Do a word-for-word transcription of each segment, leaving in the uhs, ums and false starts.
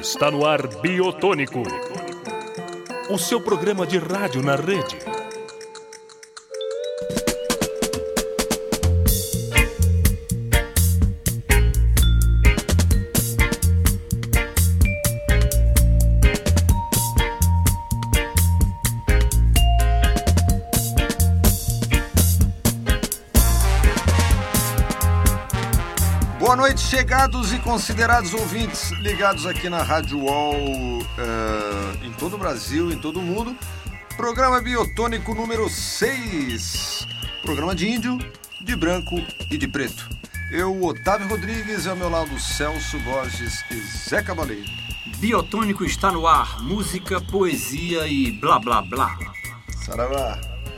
Está no ar Biotônico, o seu programa de rádio na rede. Boa noite, chegados e considerados ouvintes ligados aqui na Rádio U O L uh, em todo o Brasil, em todo o mundo. Programa Biotônico número seis. Programa de índio, de branco e de preto. Eu, Otávio Rodrigues, e ao meu lado Celso Borges e Zé Cabaleiro. Biotônico está no ar, música, poesia e blá blá blá. Saravá.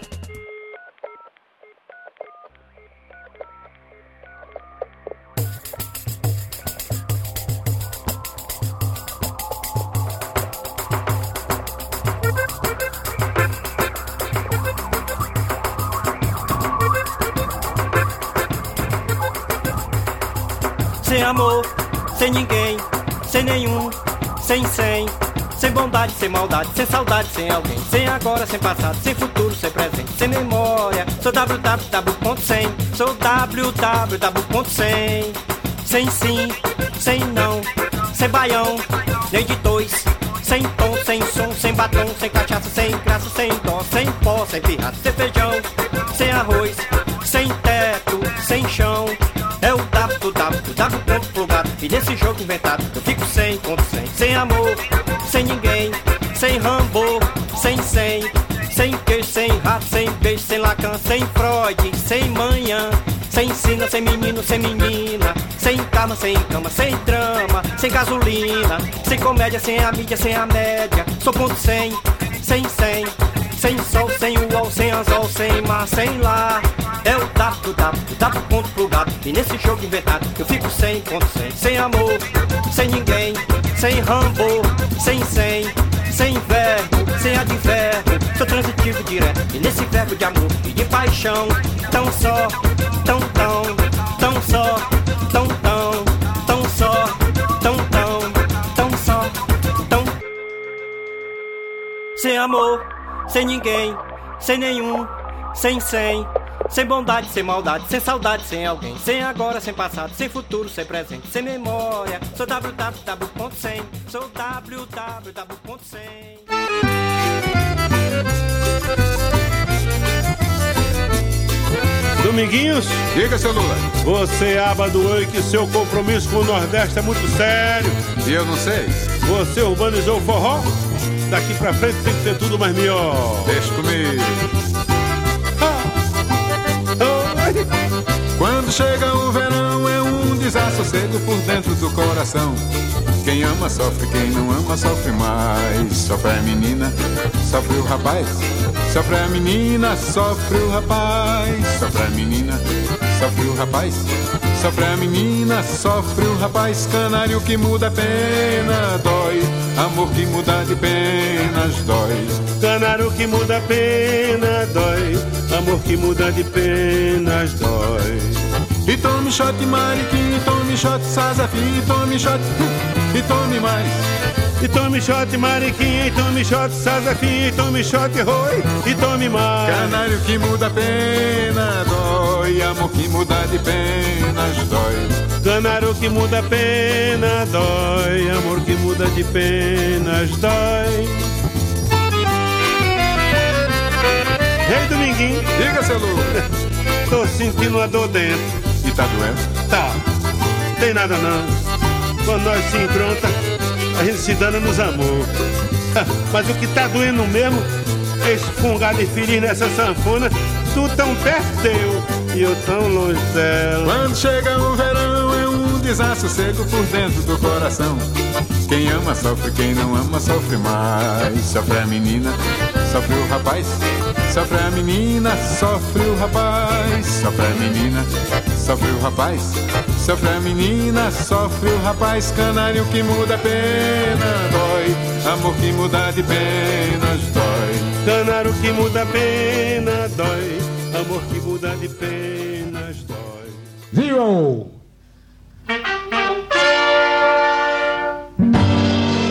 Sem amor, sem ninguém, sem nenhum, sem sem, sem bondade, sem maldade, sem saudade, sem alguém, sem agora, sem passado, sem futuro, sem presente, sem memória. Sou www ponto cem, sou www ponto cem, sem sim, sem não, sem baião, nem de dois, sem tom, sem som, sem batom, sem cachaça, sem graça, sem dó, sem pó, sem pirraça, sem feijão, sem arroz, sem teto, sem chão. É o W, W, W ponto plugado. E nesse jogo inventado eu fico sem, ponto sem. Sem amor, sem ninguém, sem Rambo, sem sem, sem queijo, sem rato, sem beijo, sem Lacan, sem Freud, sem manhã, sem sina, sem menino, sem menina, sem cama, sem cama, sem drama, sem gasolina, sem comédia, sem a mídia, sem a média. Sou ponto sem, sem sem, sem sol, sem uol, sem anzol, sem mar, sem lá. É o W, W, W ponto plugado. E nesse jogo inventado eu fico sem, ponto sem. Sem amor, sem ninguém, sem Rambo, sem sem, sem verbo, sem advérbio. Sou transitivo direto. E nesse verbo de amor e de paixão, tão só, tão tão, tão só, tão tão, tão só, tão tão, tão só, tão. Sem amor, sem ninguém, sem nenhum, sem sem, sem bondade, sem maldade, sem saudade, sem alguém, sem agora, sem passado, sem futuro, sem presente, sem memória. Sou www ponto cem, sou www ponto cem. Dominguinhos, Diga, seu Lula. você abadoou que seu compromisso com o Nordeste é muito sério. E eu não sei. Você urbanizou o forró. Daqui pra frente tem que ter tudo mais melhor. Deixa comigo. Quando chega o verão é um desassossego por dentro do coração. Quem ama sofre, quem não ama sofre mais. Sofre a menina, sofre o rapaz. Sofre a menina, sofre o rapaz. Sofre a menina, sofre o rapaz. Sofre a menina, sofre o rapaz. Canário que muda a pena, dói. Amor que muda de penas, dói. Canário que muda a pena, dói. Amor que muda de penas, dói. E tome shot mariquinha, e tome shot sazafi, e tome shot, e tome mais. E tome shot mariquinha, e tome shot sazafi, e tome shot roi, e tome mais. Canário que muda a pena, dói. Amor que muda de penas, dói. Canário que muda a pena, dói. Amor que muda de penas, dói. Ei, Dominguinho. Diga, seu Lula. Tô sentindo uma dor dentro. E tá doendo? Tá, tem nada não. Quando nós se encontra, a gente se dana nos amor. Mas o que tá doendo mesmo é esse fungado infeliz nessa sanfona. Tu tão perto teu e eu tão longe dela. Quando chega o verão é um desassossego por dentro do coração. Quem ama sofre, quem não ama sofre mais. Sofre a menina, sofre o rapaz. Sofre a menina, sofre o rapaz. Sofre a menina, sofre o rapaz. Sofre a menina, sofre o rapaz. Canário que muda a pena, dói. Amor que muda de penas, dói. Canário que muda a pena, dói. Amor que muda de penas, dói. Zero!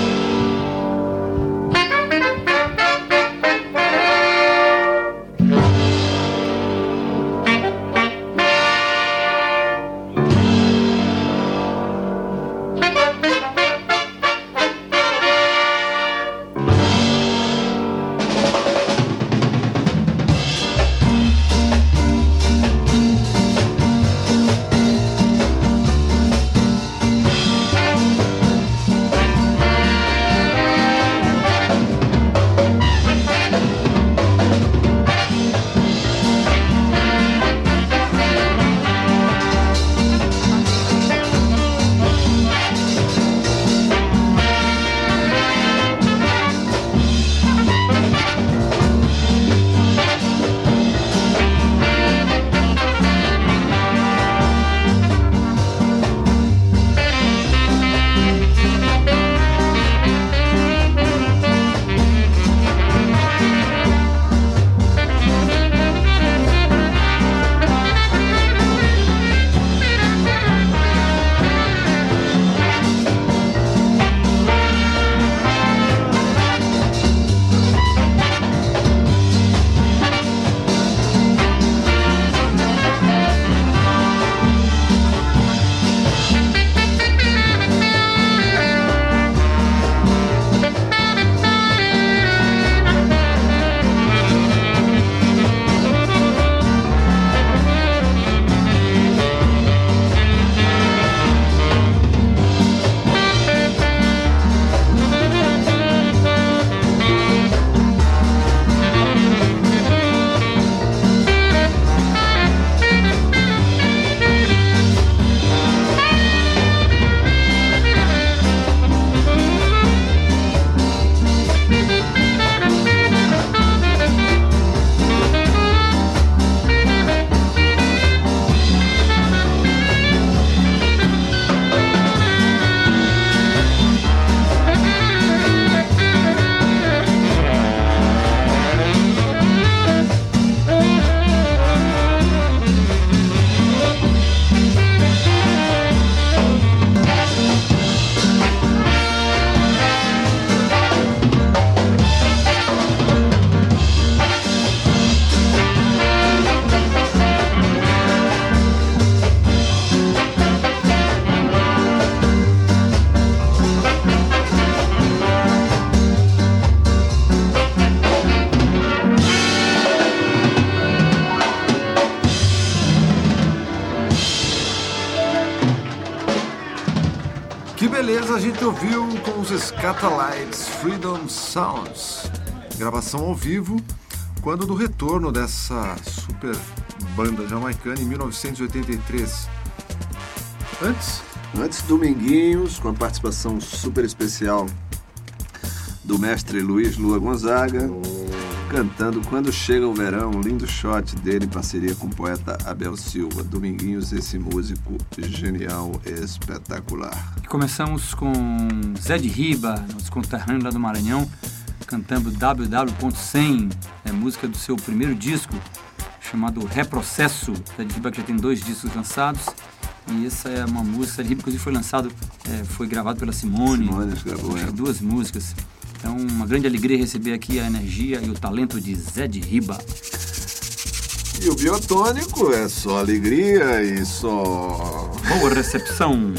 Que beleza, a gente ouviu com os Scatalites Freedom Sounds. Gravação ao vivo, quando do retorno dessa super banda jamaicana em mil novecentos e oitenta e três. Antes? Antes, Dominguinhos, com a participação super especial do mestre Luiz Lua Gonzaga, cantando Quando Chega o Verão, um lindo shot dele em parceria com o poeta Abel Silva. Dominguinhos, esse músico genial e espetacular. E começamos com Zé de Riba, nosso conterrâneo lá do Maranhão, cantando W W ponto cem, é música do seu primeiro disco, chamado Reprocesso. Zé de Riba que já tem dois discos lançados, e essa é uma música, Zé de Riba inclusive foi lançado, é, foi gravado pela Simone, Simone gravou, é. duas músicas. Então, uma grande alegria receber aqui a energia e o talento de Zé de Riba. E o Biotônico é só alegria e só... Boa recepção.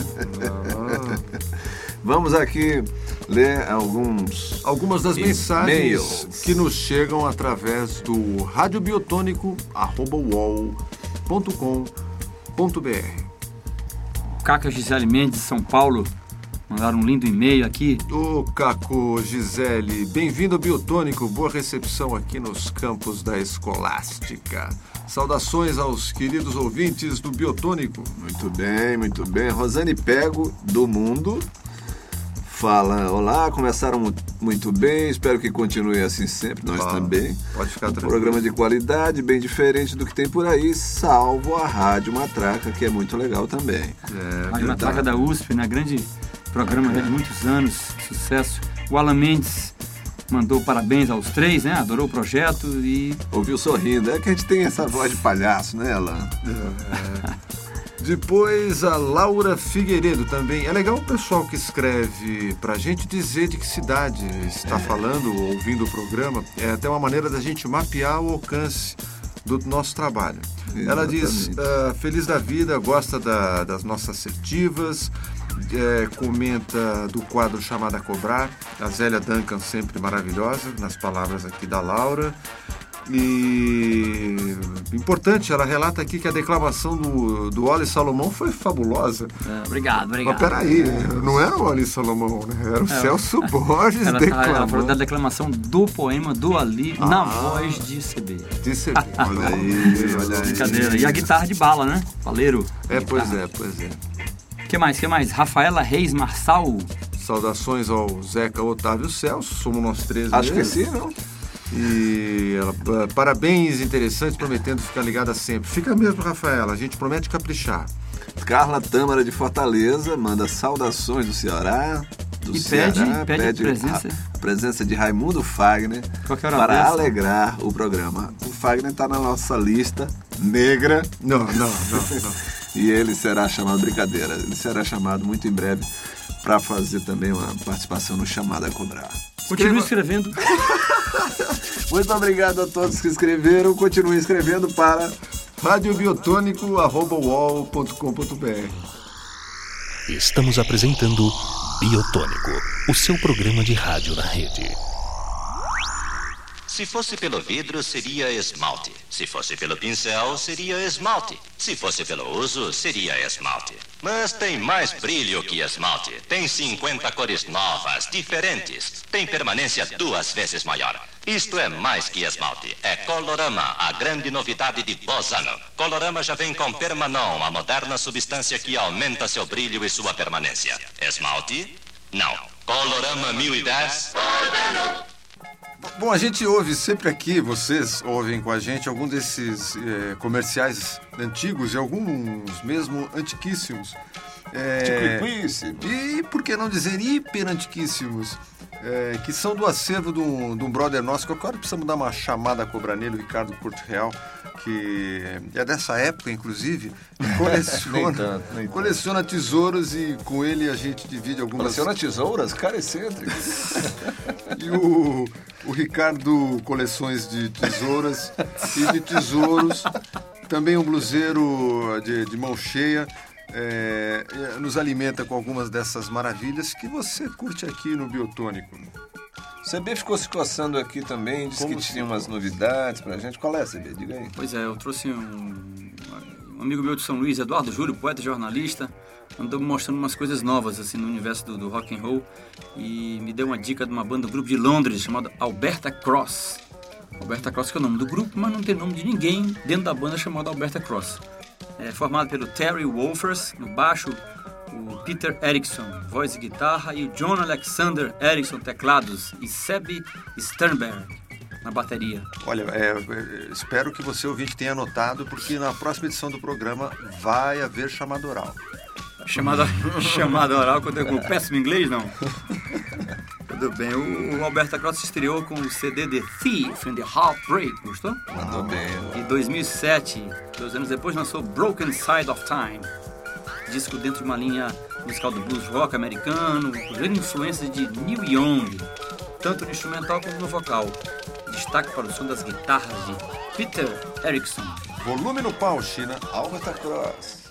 Vamos aqui ler alguns... Algumas das mensagens e-mails que nos chegam através do radiobiotônico arroba uol ponto com ponto br. Caca Gisele Mendes, São Paulo, mandaram um lindo e-mail aqui. Ô, Caco, Gisele, bem-vindo ao Biotônico, boa recepção aqui nos campos da Escolástica. Saudações aos queridos ouvintes do Biotônico. Muito bem, muito bem. Rosane Pego, do Mundo, fala: olá, começaram muito bem, espero que continue assim sempre, nós ah, também. Pode ficar um tranquilo. Programa de qualidade, bem diferente do que tem por aí, salvo a Rádio Matraca, que é muito legal também. É, Rádio Matraca da U S P, né? Grande programa, é. de muitos anos, sucesso. O Alan Mendes mandou parabéns aos três, né? Adorou o projeto e... Ouviu sorrindo. É que a gente tem essa voz de palhaço, né, Alan? É. Depois a Laura Figueiredo também. É legal o pessoal que escreve pra gente dizer de que cidade está é. falando, ouvindo o programa. É até uma maneira da gente mapear o alcance do nosso trabalho. Exatamente. Ela diz, uh, feliz da vida, gosta da, das nossas assertivas, é, comenta do quadro Chamada a Cobrar, a Zélia Duncan sempre maravilhosa, nas palavras aqui da Laura. E importante, ela relata aqui que a declamação do, do Oli Salomão foi fabulosa. É, obrigado, obrigado. Mas peraí, não era o Oli Salomão, né? Era o é, Celso Borges ela, declamando. Ela falou da declamação do poema do Ali ah, na voz de C B. De C B, olha aí, olha aí. Brincadeira. E a guitarra de bala, né? Valeiro. É, pois é, pois é. O que mais, que mais? Rafaela Reis Marçal. Saudações ao Zeca Otávio Celso, somos nós três. Acho mesmo. que sim, não? E ela, parabéns, interessantes, prometendo ficar ligada sempre. Fica mesmo, Rafaela, a gente promete caprichar. Carla Tâmara de Fortaleza manda saudações do Ceará. Do e Ceará, pede, pede, pede presença. A presença de Raimundo Fagner para dessa? alegrar o programa. O Fagner está na nossa lista negra. Não, não, não, não. E ele será chamado, brincadeira, ele será chamado muito em breve para fazer também uma participação no Chamada a Cobrar. Continue escrevendo. Muito obrigado a todos que escreveram. Continue escrevendo para radiobiotônico arroba uol ponto com ponto br. Estamos apresentando Biotônico, o seu programa de rádio na rede. Se fosse pelo vidro, seria esmalte. Se fosse pelo pincel, seria esmalte. Se fosse pelo uso, seria esmalte. Mas tem mais brilho que esmalte. Tem cinquenta cores novas, diferentes. Tem permanência duas vezes maior. Isto é mais que esmalte. É Colorama, a grande novidade de Bozano. Colorama já vem com Permanon, a moderna substância que aumenta seu brilho e sua permanência. Esmalte? Não. Colorama mil e dez? Bozano! Bom, a gente ouve sempre aqui, vocês ouvem com a gente algum desses é, comerciais antigos e alguns mesmo antiquíssimos. É, e por que não dizer hiper antiquíssimos? É, que são do acervo de um, de um brother nosso, que agora precisamos dar uma chamada a cobrar nele, o Ricardo Porto Real, que é dessa época, inclusive, e coleciona, nem tanto, nem tanto. coleciona tesouros e com ele a gente divide algumas... Coleciona tesouras? Cara excêntrico. E o, o Ricardo, coleções de tesouras e de tesouros, também um bluseiro de, de mão cheia. É, nos alimenta com algumas dessas maravilhas que você curte aqui no Biotônico. O C B ficou se coçando aqui também, disse Como que tinha umas novidades pra gente. Qual é, C B? Diga aí. Pois é, eu trouxe um, um amigo meu de São Luís, Eduardo Júlio, poeta e jornalista, andou me mostrando umas coisas novas assim no universo do, do rock and roll e me deu uma dica de uma banda do grupo de Londres chamada Alberta Cross. Alberta Cross que é o nome do grupo, mas não tem nome de ninguém dentro da banda chamada Alberta Cross. É formado pelo Terry Wolfers no baixo, o Peter Erickson, voz e guitarra, e o John Alexander Erickson, teclados, e Sebi Sternberg na bateria. Olha, é, espero que você, ouvinte, tenha anotado, porque na próxima edição do programa vai haver chamada oral. Chamada, chamada oral, quando eu com péssimo inglês, não? Tudo bem. O, o Alberta Cross se estreou com o C D The Thief and the Heartbreak, gostou? Mandou bem. Em dois mil e sete, dois anos depois, lançou Broken Side of Time, disco dentro de uma linha musical do blues rock americano, com grande influência de Neil Young, tanto no instrumental como no vocal. Destaque para o som das guitarras de Peter Erickson. Volume no pau, China. Alberta Cross.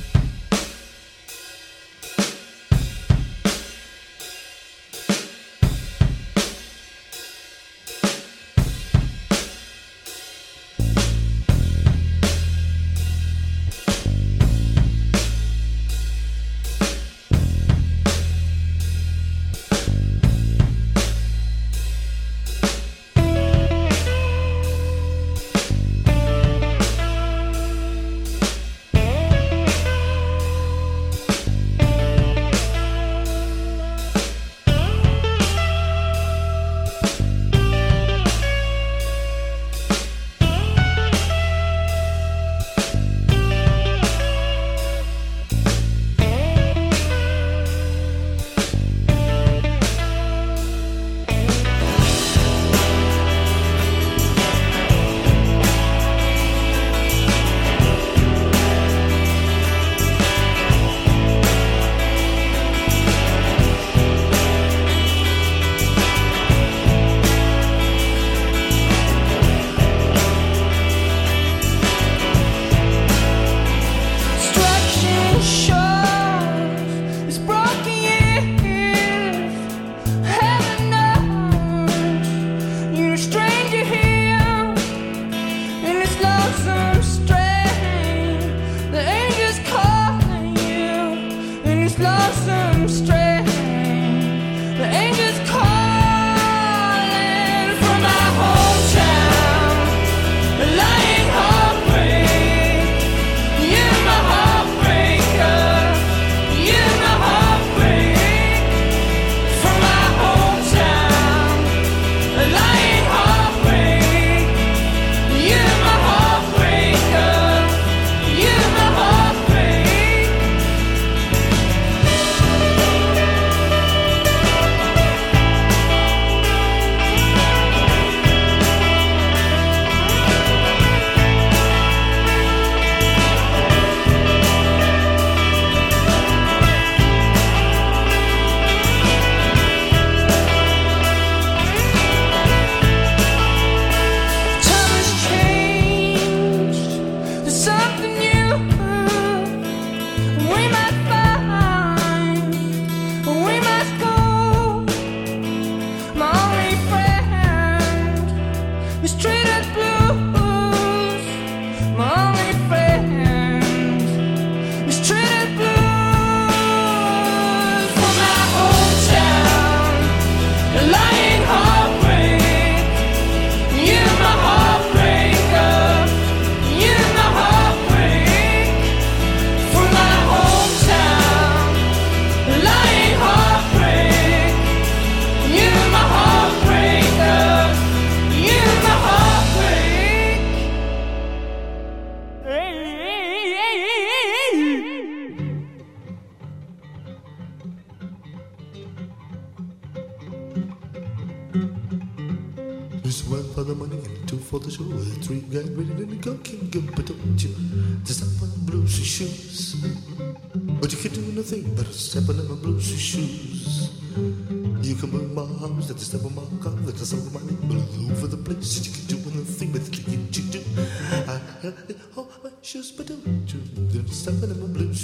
There's one for the money and two for the show. Three guys ready to go, can't go, but don't you just step on the bluesy shoes. But you can't do nothing but step on the bluesy shoes. You can move my house, that's a step on my car, that's a step on my name, all over the place. You can do nothing but you can do. I had all my shoes, but don't you just step on my bluesy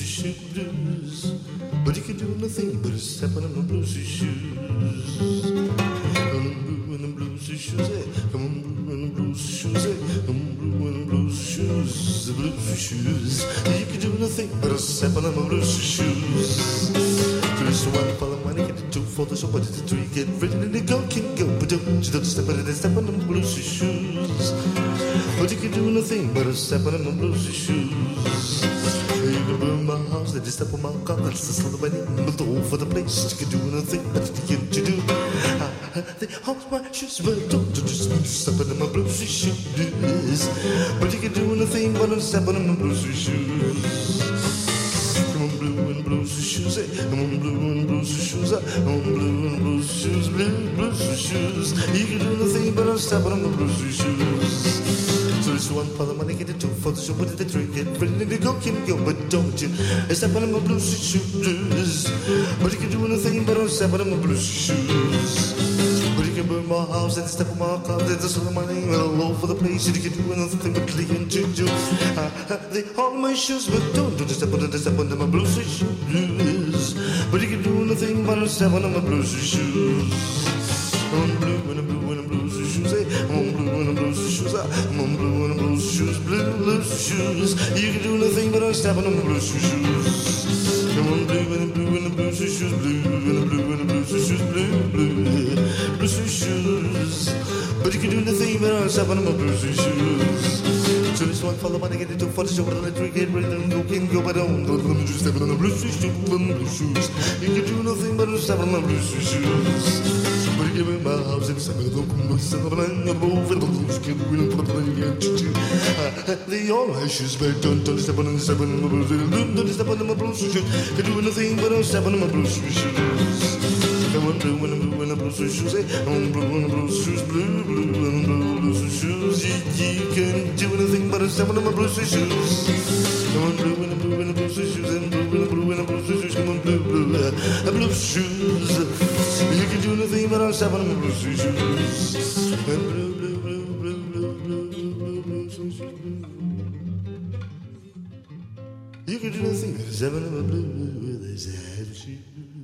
shoes. But you can do nothing but step on my bluesy shoes. Shoes, eh? Come on, blue and blues shoes, eh? Come on, blue and blues shoes, the blues shoes. You can do nothing but step on them blues shoes. one for the money, get the two for the show, but it's the three, get ready to go, can go, but don't you don't step on it, step on them bluesy shoes. But you can do nothing but a step on them bluesy shoes. You can burn my house, let you step on my car, that's the slow the wedding, but all for the place. You can do nothing but you can do. They hold my shoes, but don't you just step on them bluesy shoes. But you can do nothing but a step on them bluesy shoes. Come on, blue and bluesy shoes, eh? Come on, blue and bluesy shoes, eh? Come on, blue and bluesy shoes, blue bluesy shoes. You can do nothing but a step on them bluesy shoes. So it's one for the money, get it two for the show, but the three, get ready to go, can go, but don't you step on them bluesy shoes. But you can do nothing but a step on them bluesy shoes. But you can burn my house and step on my car, there's a sort of money all over the place. You can do nothing but clean to do. They hold my shoes, but don't do step on the step on my bluesy shoes. But you can do nothing but step on my bluesy shoes. I'm blue and I'm blue and I'm bluesy shoes, eh? I'm blue and I'm bluesy shoes, I'm blue and I'm bluesy shoes, blue bluesy shoes. You can do nothing but step on my bluesy shoes. I'm blue and I'm blue and I'm bluesy shoes, blue and I'm blue and I'm bluesy shoes, blue blue bluesy shoes. But you can do nothing but step on my bluesy shoes. So this one for the money, get it two for the show, but the three, get ready to go, can go, but don't let me just step on the bluesy shoes. You can do nothing but step on my bluesy shoes. But you give me my house and step on the bluesy shoes, and I'm over the blues, can win for the money. They all have shoes, but don't don't step on the step on my bluesy shoes, don't step on my bluesy shoes. You do nothing but step on my bluesy shoes. Come on, blue and I'm blue and I'm bluesy shoes, eh? I'm blue and I'm bluesy shoes, blue blue and blue bluesy shoes. You can do anything but step on my bluesy shoes. Come on, blue and I'm blue and I'm bluesy shoes, and blue and I'm blue and I'm bluesy shoes. Come on, blue blue uh, blue shoes. You can do anything but step on my bluesy shoes. And blue blue blue blue blue blue blue bluesy shoes. You can do nothing but step on my blue blue with his shoes.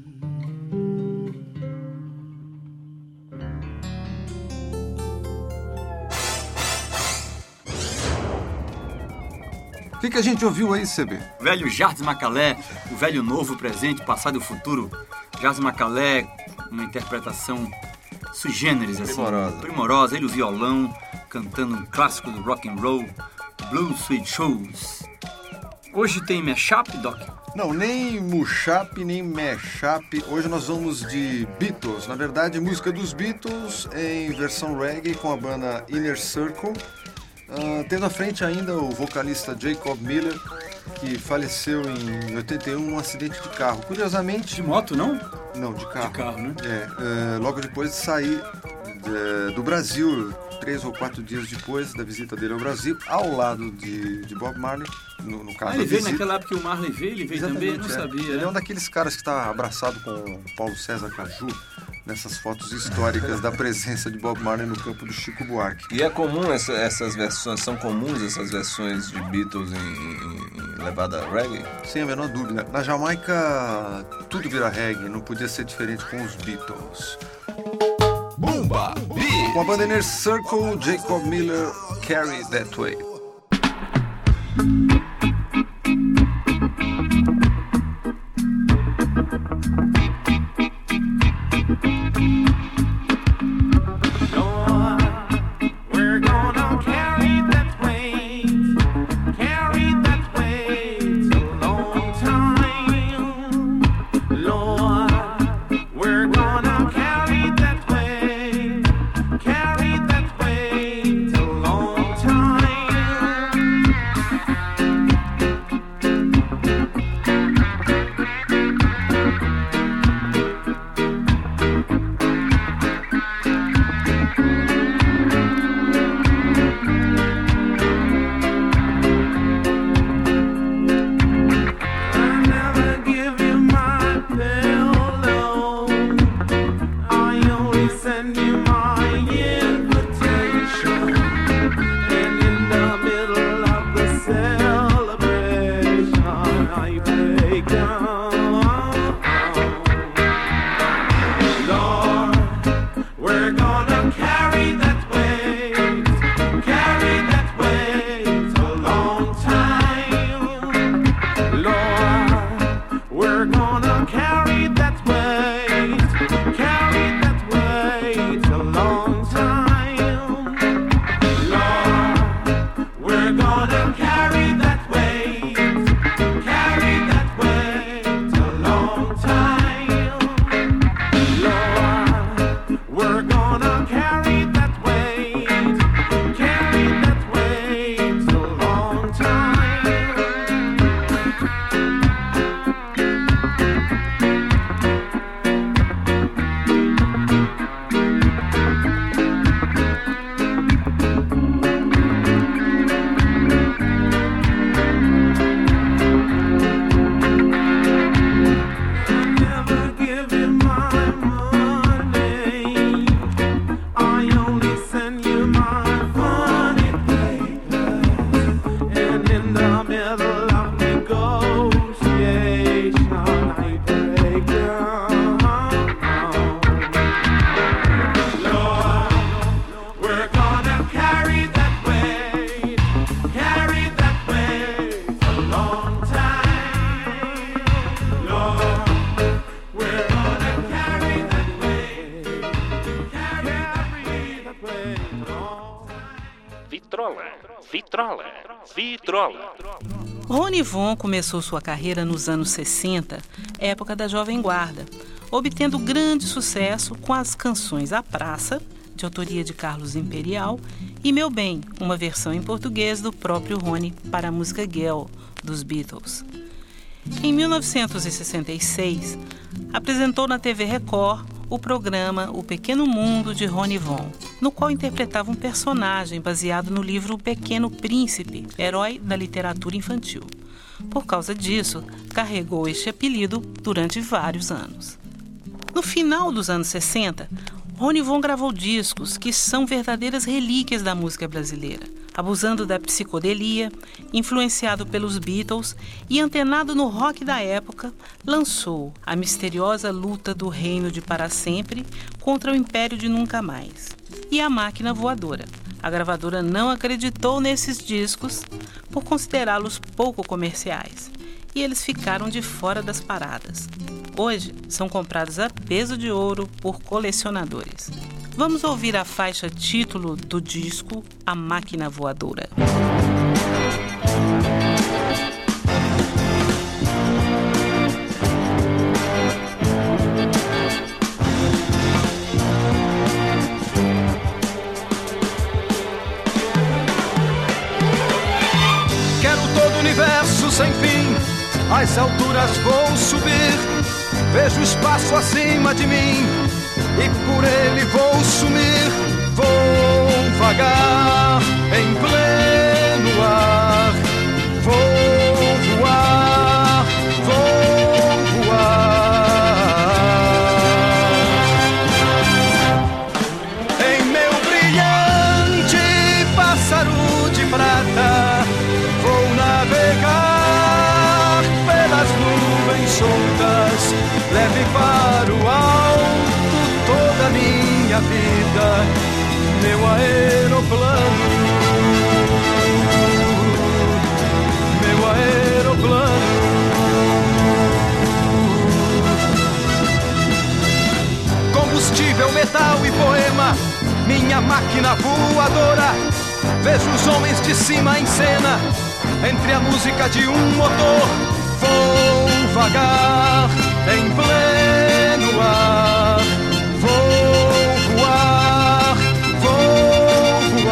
O que, que a gente ouviu aí, C B? Velho Jardim Macalé, o velho novo, presente, passado e o futuro. Jardim Macalé, uma interpretação sui generis, assim, primorosa. primorosa. Ele o violão, cantando um clássico do rock and roll, Blue Sweet Shoes. Hoje tem mashup, Doc? Não, nem mashup, nem mashup. Hoje nós vamos de Beatles. Na verdade, música dos Beatles em versão reggae com a banda Inner Circle. Uh, tendo à frente ainda o vocalista Jacob Miller, que faleceu em oitenta e um num acidente de carro. Curiosamente... De moto, não? Não, de carro. De carro, né? É, uh, logo depois de sair de, do Brasil, três ou quatro dias depois da visita dele ao Brasil, ao lado de, de Bob Marley, no, no caso ah, ele da veio visita. naquela época que o Marley veio, ele veio Exatamente, também, eu não é. sabia. Ele é um daqueles caras que está abraçado com o Paulo César Caju, nessas fotos históricas da presença de Bob Marley no campo do Chico Buarque. E é comum essa, essas versões, são comuns essas versões de Beatles em, em, em levada reggae? Sem a menor dúvida. Na Jamaica, tudo vira reggae, não podia ser diferente com os Beatles. Bumba Beat! Com a banda Inner Circle, Jacob Miller, Carry That Way. We're gonna carry that way. Vitrola, vitrola. Rony Von começou sua carreira nos anos sessenta, época da Jovem Guarda, obtendo grande sucesso com as canções A Praça, de autoria de Carlos Imperial, e Meu Bem, uma versão em português do próprio Rony para a música Girl, dos Beatles. Em mil novecentos e sessenta e seis, apresentou na T V Record o programa O Pequeno Mundo de Rony Von, no qual interpretava um personagem baseado no livro O Pequeno Príncipe, herói da literatura infantil. Por causa disso, carregou este apelido durante vários anos. No final dos anos sessenta, Rony Von gravou discos que são verdadeiras relíquias da música brasileira, abusando da psicodelia, influenciado pelos Beatles e antenado no rock da época, lançou A Misteriosa Luta do Reino de Para Sempre contra o Império de Nunca Mais e A Máquina Voadora. A gravadora não acreditou nesses discos por considerá-los pouco comerciais e eles ficaram de fora das paradas. Hoje, são comprados a peso de ouro por colecionadores. Vamos ouvir a faixa título do disco A Máquina Voadora. Quero todo o universo sem fim, às alturas vou subir. Vejo o espaço acima de mim e por ele vou sumir. Vou vagar em pleno ar. Vou voar, vou voar. Em meu brilhante pássaro de prata vou navegar pelas nuvens soltas. Leve para o alto toda a minha vida, meu aeroplano, meu aeroplano. Combustível, metal e poema, minha máquina voadora. Vejo os homens de cima em cena, entre a música de um motor. Vou vagar em pleno ar. Vou voar, vou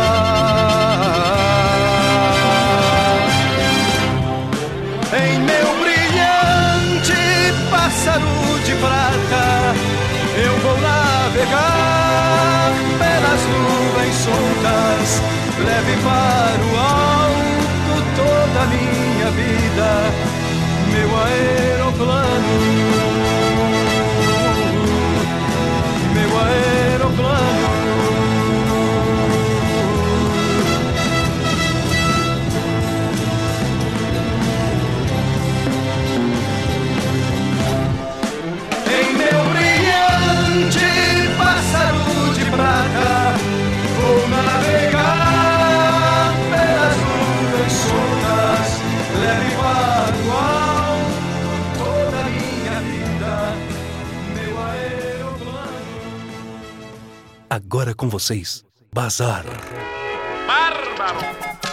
voar. Em meu brilhante pássaro de prata eu vou navegar pelas nuvens soltas. Leve para o alto toda a minha vida, meu aeroplano, meu aeroplano. Em meu brilhante pássaro de prata vou navegar pelas nuvens soltas. Leve para o alto toda a minha vida, meu aeroplano. Agora com vocês, Bazar. Bárbaro!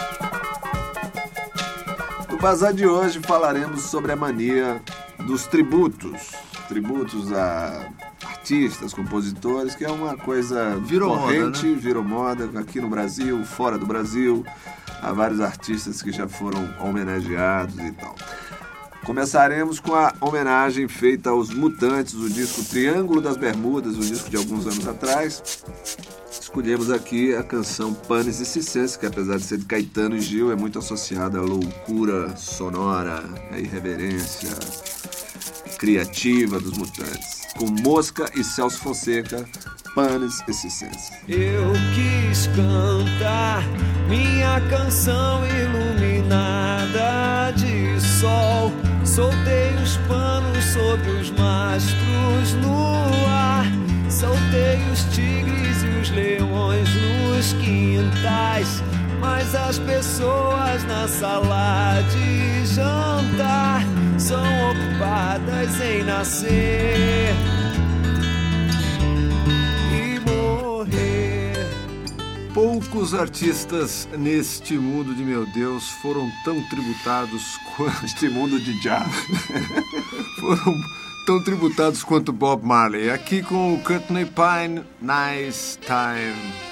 No Bazar de hoje falaremos sobre a mania dos tributos. Tributos a artistas, compositores, que é uma coisa virou corrente, moda, né? virou moda aqui no Brasil, fora do Brasil. Há vários artistas que já foram homenageados e tal. Começaremos com a homenagem feita aos Mutantes, o disco Triângulo das Bermudas, um disco de alguns anos atrás. Escolhemos aqui a canção Panis e Circenses, que apesar de ser de Caetano e Gil, é muito associada à loucura sonora, à irreverência criativa dos Mutantes. Com Mosca e Celso Fonseca, Panis e Circenses. Eu quis cantar minha canção iluminada de sol. Soltei os panos sobre os mastros no ar. Soltei os tigres e os leões nos quintais. Mas as pessoas na sala de jantar são ocupadas em nascer Paul Poucos artistas neste mundo de meu Deus foram tão tributados quanto... Este mundo de jazz. foram tão tributados quanto Bob Marley. Aqui com o Courtney Pine, Nice Time.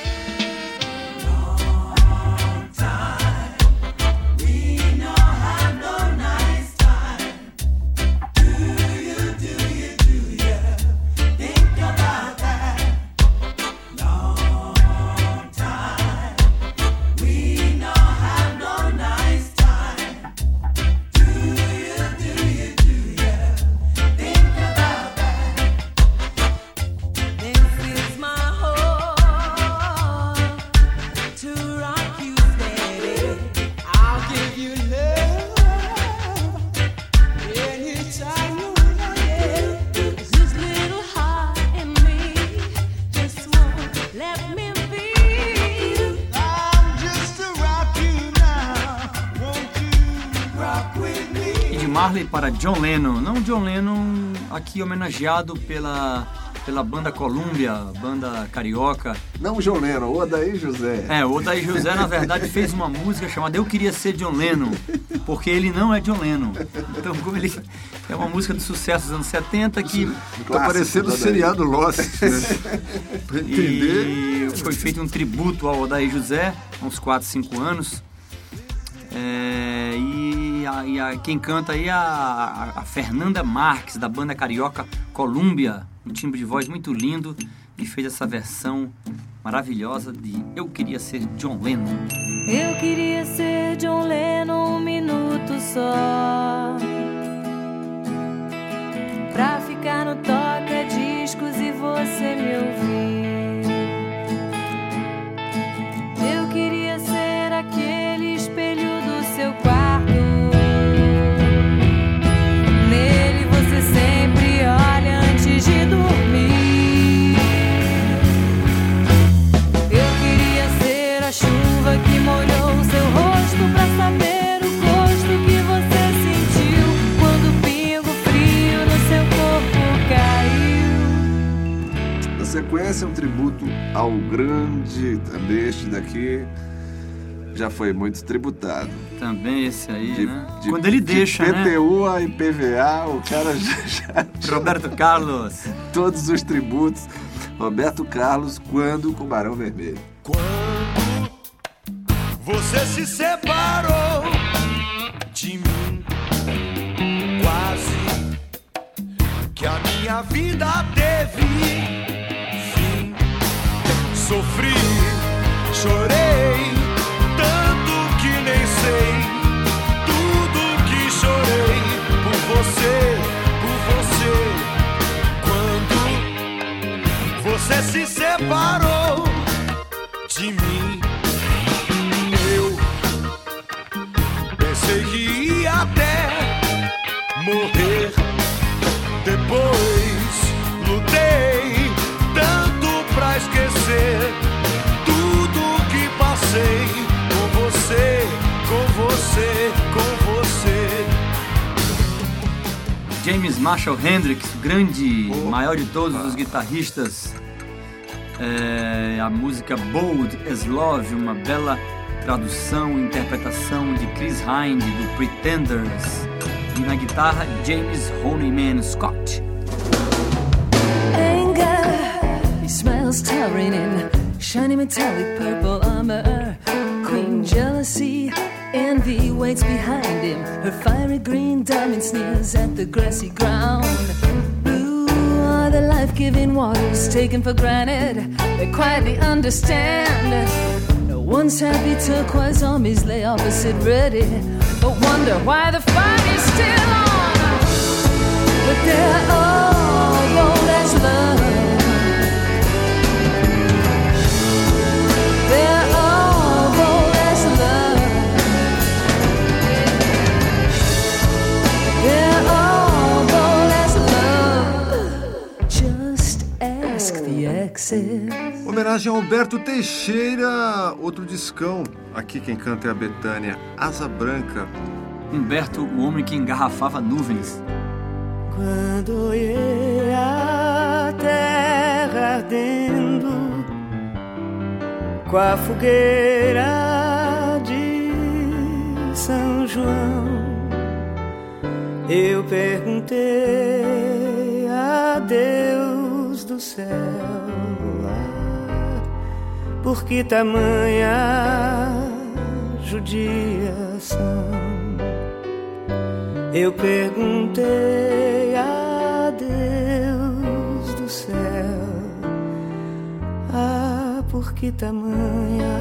Marley para John Lennon, não John Lennon aqui homenageado pela, pela banda Columbia, banda carioca. Não John Lennon, o Odair José. É, o Odair José na verdade fez uma música chamada Eu Queria Ser John Lennon, porque ele não é John Lennon. Então como ele é uma música de sucesso dos anos setenta que... Tá parecendo o seriado Lost, né? Pra entender. E foi feito um tributo ao Odair José, há uns quatro, cinco anos. É, e, a, e a, quem canta aí é a, a Fernanda Marques, da banda carioca Columbia, um timbre de voz muito lindo, e fez essa versão maravilhosa de Eu Queria Ser John Lennon. Eu queria ser John Lennon um minuto só, pra ficar no toca-discos e você me ouvir. Eu queria ser aquele espelho do seu quarto, nele você sempre olha antes de dormir. Eu queria ser a chuva que molhou seu rosto, pra saber o gosto que você sentiu quando o pingo frio no seu corpo caiu. Na sequência, um tributo ao grande, também este daqui já foi muito tributado. Também esse aí, de, né? De, Quando ele deixa, de né? P T U a I P V A, o cara já, já... Roberto Carlos. Todos os tributos. Roberto Carlos, quando com Barão Vermelho. Quando você se separou de mim, quase que a minha vida teve fim. Sofri, chorei, tanto que nem sei tudo que chorei por você, por você. Quando você se separou de mim, eu pensei que ia até morrer. Depois lutei tanto pra esquecer tudo que passei com você, com você, com você. James Marshall Hendrix, grande, maior de todos os guitarristas. É, a música Bold as Love, uma bela tradução e interpretação de Chris Hind, do Pretenders. E na guitarra, James Honeyman Scott. Anger, he smiles towering in shiny metallic purple armor. Queen jealousy, envy waits behind him. Her fiery green diamond sneers at the grassy ground. Blue are the life-giving waters taken for granted. They quietly understand. No one's happy turquoise armies lay opposite ready, but wonder why the fight is still on. But they're all bold as love. They're all bold as love. They're all bold as love. Just ask the exes. Homenagem a Humberto Teixeira, outro discão. Aqui quem canta é a Bethânia, Asa Branca. Humberto, o homem que engarrafava nuvens. Quando olhei a terra ardendo, com a fogueira de São João. Eu perguntei a Deus do céu, ah, por que tamanha judiação? Eu perguntei a Deus do céu, ah, por que tamanha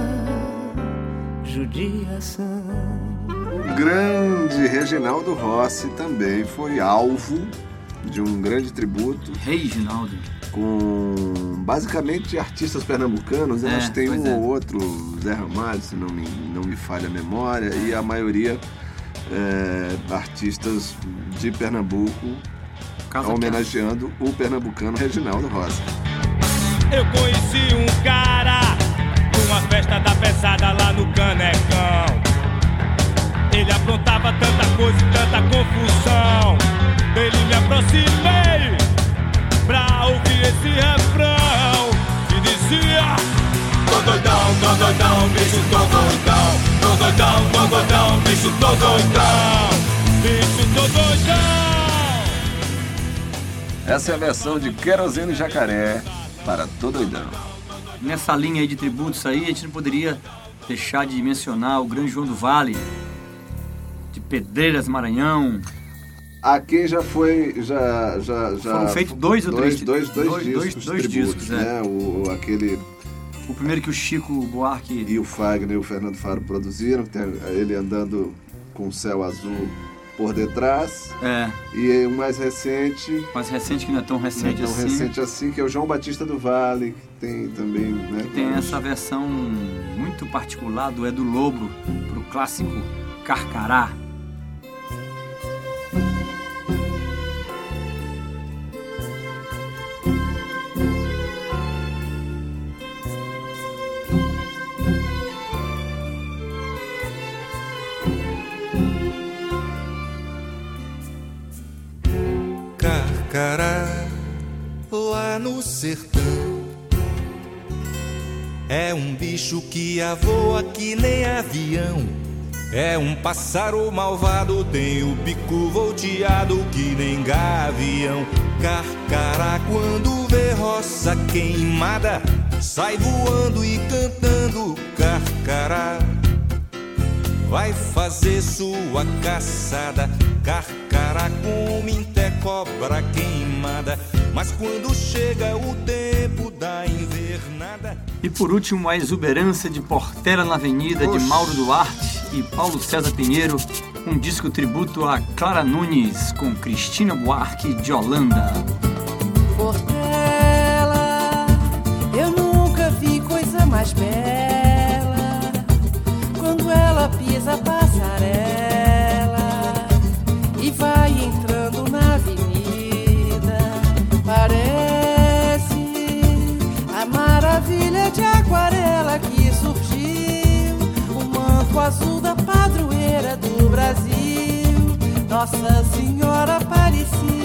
judiação? O grande Reginaldo Rossi também foi alvo de um grande tributo. Reginaldo. Com basicamente artistas pernambucanos, né? É, acho que tem um é. ou outro, Zé Ramalho, se não me, não me falha a memória, e a maioria é, artistas de Pernambuco, Casa homenageando o pernambucano Reginaldo Rossi. Eu conheci um cara numa festa da pesada lá no Canecão. Ele aprontava tanta coisa e tanta confusão. Dele me aproximei pra ouvir esse refrão que dizia: tô doidão, tô doidão, bicho, tô doidão. Tô doidão, tô doidão, bicho, tô doidão. Bicho, tô doidão. Essa é a versão de Querosene Jacaré para Tô Doidão. Nessa linha aí de tributos aí, a gente não poderia deixar de mencionar o grande João do Vale, de Pedreiras, Maranhão. A quem já foi, já, já, já Foram feitos dois ou três dois, dois, dois, dois, discos, dois, dois tributos, discos, né? é. O, aquele... O primeiro que o Chico Buarque e o Fagner e o Fernando Faro produziram, tem ele andando com o céu azul por detrás. É. E o mais recente... Mais recente, que não é tão recente não é tão assim. recente assim, que é o João Batista do Vale, que tem também... Né, que tem essa versão muito particular do Edu Lobo pro clássico Carcará. Carcará, lá no sertão, é um bicho que avoa que nem avião. É um pássaro malvado, tem o bico volteado que nem gavião. Carcará, quando vê roça queimada, sai voando e cantando. Carcará, vai fazer sua caçada. Carcará come até cobra queimada, mas quando chega o tempo da invernada... E por último, a exuberância de Portela na Avenida, Oxi. de Mauro Duarte e Paulo César Pinheiro, um disco tributo a Clara Nunes com Cristina Buarque de Holanda. Portela, eu nunca vi coisa mais bela, quando ela pisa a passarela e vai entrando na avenida, parece a maravilha de aquarela que surgiu, o manto azul da padroeira do Brasil, Nossa Senhora Aparecida,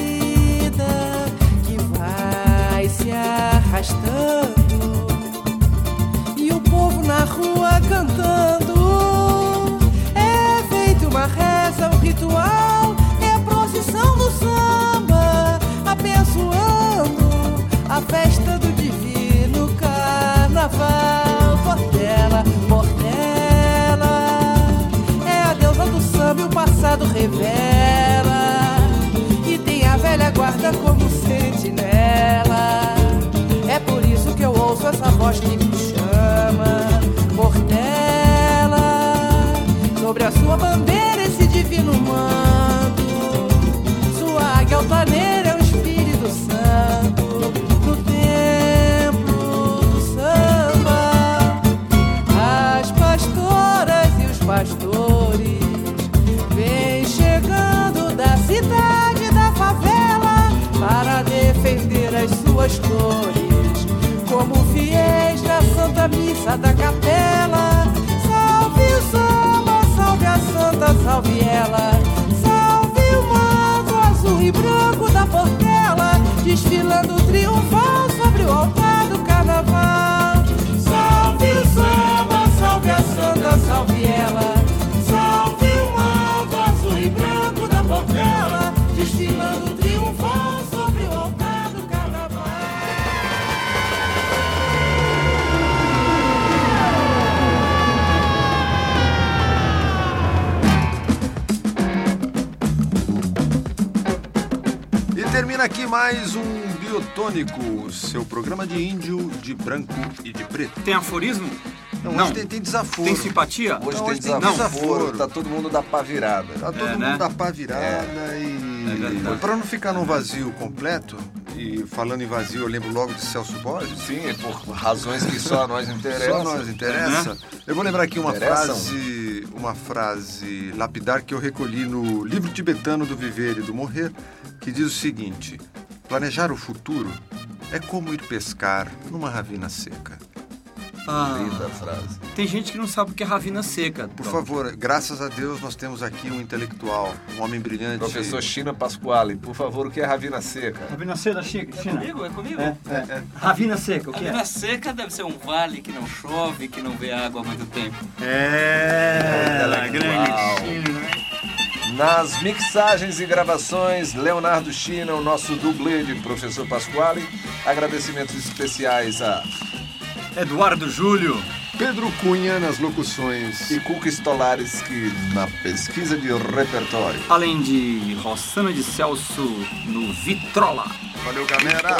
que vai se arrastando e o povo na rua cantando. É feito uma reza, um ritual, procissão do samba, abençoando a festa do divino carnaval. Portela, Portela, é a deusa do samba e o passado revela, e tem a velha guarda como sentinela. É por isso que eu ouço essa voz que me chama. Portela, sobre a sua bandeira esse divino manto, águia altaneira é o Espírito Santo no templo do samba. As pastoras e os pastores vêm chegando da cidade, da favela, para defender as suas cores, como fiéis da Santa Missa da Capela. Salve o samba, salve a santa, salve ela, salve o manto azul e branco da Portela, desfilando triunfal sobre o altar do carnaval. Salve o ela, salve ela. Salve o alto azul e branco da Portela, desfilando triunfal sobre o altar do carnaval. E termina aqui mais um Biotônico, seu programa de índio, de branco e de preto. Tem aforismo? Não, Não. hoje tem, tem desaforo. Tem simpatia? Hoje Não, tem hoje tem desaforo, desaforo. tá todo mundo da pá virada. Tá todo É, mundo né? da pá virada É. e... verdade. Para não ficar num vazio completo, e falando em vazio, eu lembro logo de Celso Borges. Sim, é por razões que só a nós interessam. Só nós interessa. Eu vou lembrar aqui uma Interessam. frase, uma frase lapidar que eu recolhi no livro tibetano do Viver e do Morrer, que diz o seguinte: planejar o futuro é como ir pescar numa ravina seca. Ah, Linda frase. tem gente que não sabe o que é ravina seca. Por favor, graças a Deus nós temos aqui um intelectual, um homem brilhante. Professor China Pasquale, por favor, o que é ravina seca? Ravina seca, China? É comigo? É comigo? É, é, é. Ravina seca, o que Ravina é? seca deve ser um vale que não chove, que não vê água há muito tempo. É, Intelectual. grande China. Nas mixagens e gravações, Leonardo China, o nosso dublê de Professor Pasquale. Agradecimentos especiais a Eduardo Júlio. Pedro Cunha nas locuções. e Cuca Stolares, que na pesquisa de repertório. Além de Rossana de Celso no Vitrola. Valeu, galera.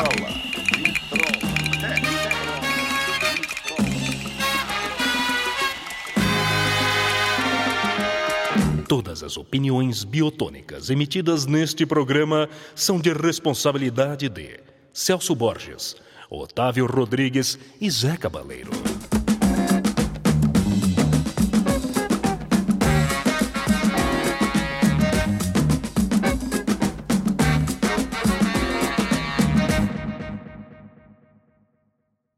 Todas as opiniões biotônicas emitidas neste programa são de responsabilidade de Celso Borges, Otávio Rodrigues e Zé Cabaleiro.